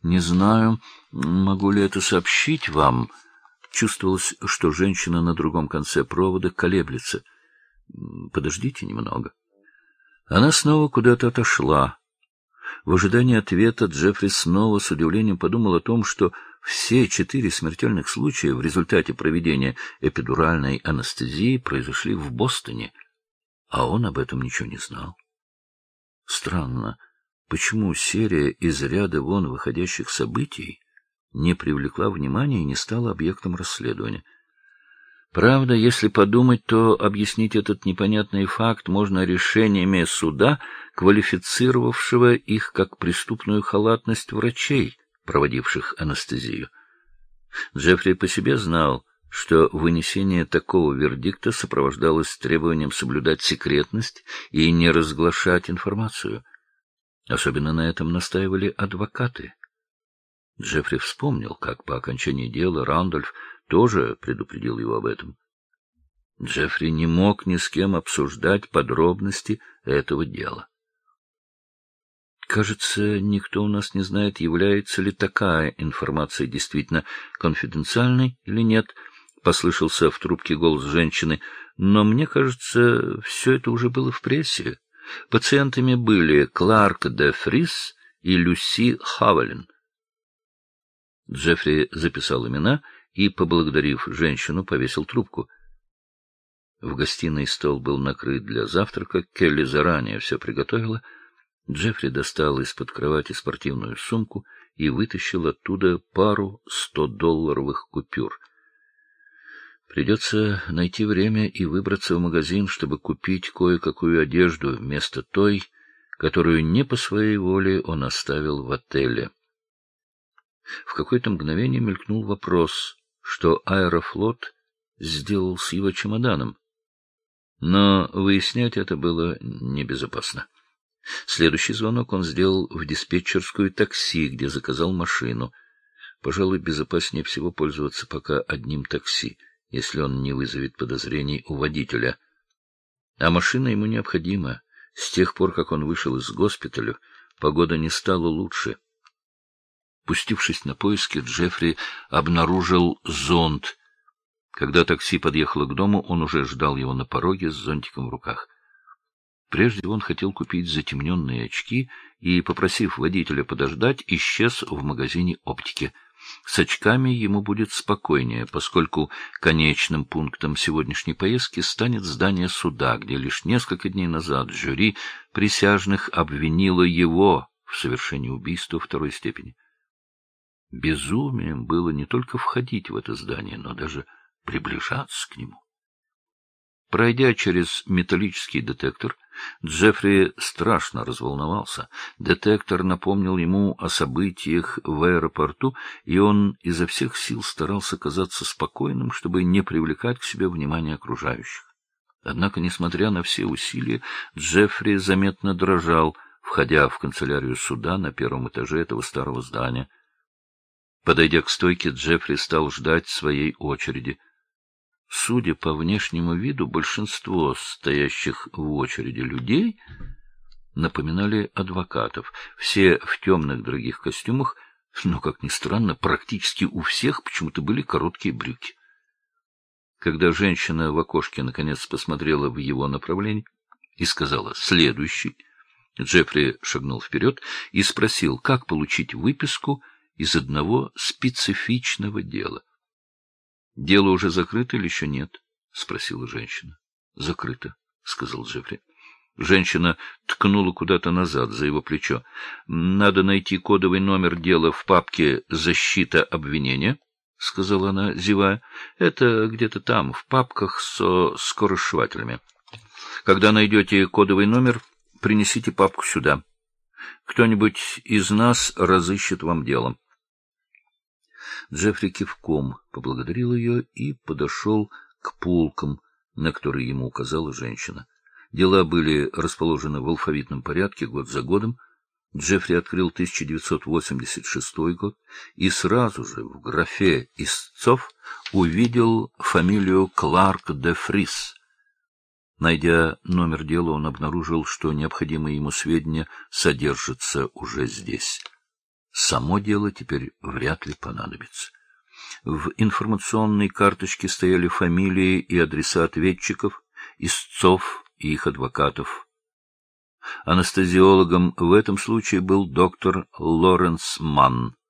Не знаю, могу ли это сообщить вам. Чувствовалось, что женщина на другом конце провода колеблется. Подождите немного. Она снова куда-то отошла. В ожидании ответа Джеффри снова с удивлением подумал о том, что все 4 смертельных случая в результате проведения эпидуральной анестезии произошли в Бостоне, а он об этом ничего не знал. Странно, почему серия из ряда вон выходящих событий не привлекла внимания и не стала объектом расследования. Правда, если подумать, то объяснить этот непонятный факт можно решениями суда, квалифицировавшего их как преступную халатность врачей, проводивших анестезию. Джеффри по себе знал, что вынесение такого вердикта сопровождалось требованием соблюдать секретность и не разглашать информацию. Особенно на этом настаивали адвокаты. Джеффри вспомнил, как по окончании дела Рандольф тоже предупредил его об этом. Джеффри не мог ни с кем обсуждать подробности этого дела. Кажется, никто у нас не знает, является ли такая информация действительно конфиденциальной или нет, — послышался в трубке голос женщины, — но мне кажется, все это уже было в прессе. Пациентами были Кларк де Фрис и Люси Хавелин. Джеффри записал имена и, поблагодарив женщину, повесил трубку. В гостиной стол был накрыт для завтрака, Келли заранее все приготовила. Джеффри достал из-под кровати спортивную сумку и вытащил оттуда пару 100-долларовых купюр. Придется найти время и выбраться в магазин, чтобы купить кое-какую одежду вместо той, которую не по своей воле он оставил в отеле. В какое-то мгновение мелькнул вопрос, что Аэрофлот сделал с его чемоданом. Но выяснять это было небезопасно. Следующий звонок он сделал в диспетчерскую такси, где заказал машину. Пожалуй, безопаснее всего пользоваться пока одним такси, если он не вызовет подозрений у водителя. А машина ему необходима. С тех пор, как он вышел из госпиталя, погода не стала лучше. Пустившись на поиски, Джеффри обнаружил зонт. Когда такси подъехало к дому, он уже ждал его на пороге с зонтиком в руках. Прежде он хотел купить затемненные очки и, попросив водителя подождать, исчез в магазине оптики. С очками ему будет спокойнее, поскольку конечным пунктом сегодняшней поездки станет здание суда, где лишь несколько дней назад жюри присяжных обвинило его в совершении убийства второй степени. Безумием было не только входить в это здание, но даже приближаться к нему. Пройдя через металлический детектор, Джеффри страшно разволновался. Детектор напомнил ему о событиях в аэропорту, и он изо всех сил старался казаться спокойным, чтобы не привлекать к себе внимание окружающих. Однако, несмотря на все усилия, Джеффри заметно дрожал, входя в канцелярию суда на первом этаже этого старого здания. Подойдя к стойке, Джеффри стал ждать своей очереди. Судя по внешнему виду, большинство стоящих в очереди людей напоминали адвокатов, все в темных дорогих костюмах, но, как ни странно, практически у всех почему-то были короткие брюки. Когда женщина в окошке наконец посмотрела в его направлении и сказала «следующий», Джеффри шагнул вперед и спросил, как получить выписку из одного специфичного дела. — Дело уже закрыто или еще нет? — спросила женщина. — Закрыто, — сказал Джеффри. Женщина ткнула куда-то назад, за его плечо. — Надо найти кодовый номер дела в папке «Защита обвинения», — сказала она, зевая. — Это где-то там, в папках со скоросшивателями. Когда найдете кодовый номер, принесите папку сюда. Кто-нибудь из нас разыщет вам дело. Джеффри кивком поблагодарил ее и подошел к полкам, на которые ему указала женщина. Дела были расположены в алфавитном порядке год за годом. Джеффри открыл 1986 год и сразу же в графе истцов увидел фамилию Кларк де Фрис. Найдя номер дела, он обнаружил, что необходимые ему сведения содержатся уже здесь. само дело теперь вряд ли понадобится. В информационной карточке стояли фамилии и адреса ответчиков, истцов и их адвокатов. Анестезиологом в этом случае был доктор Лоренс Манн.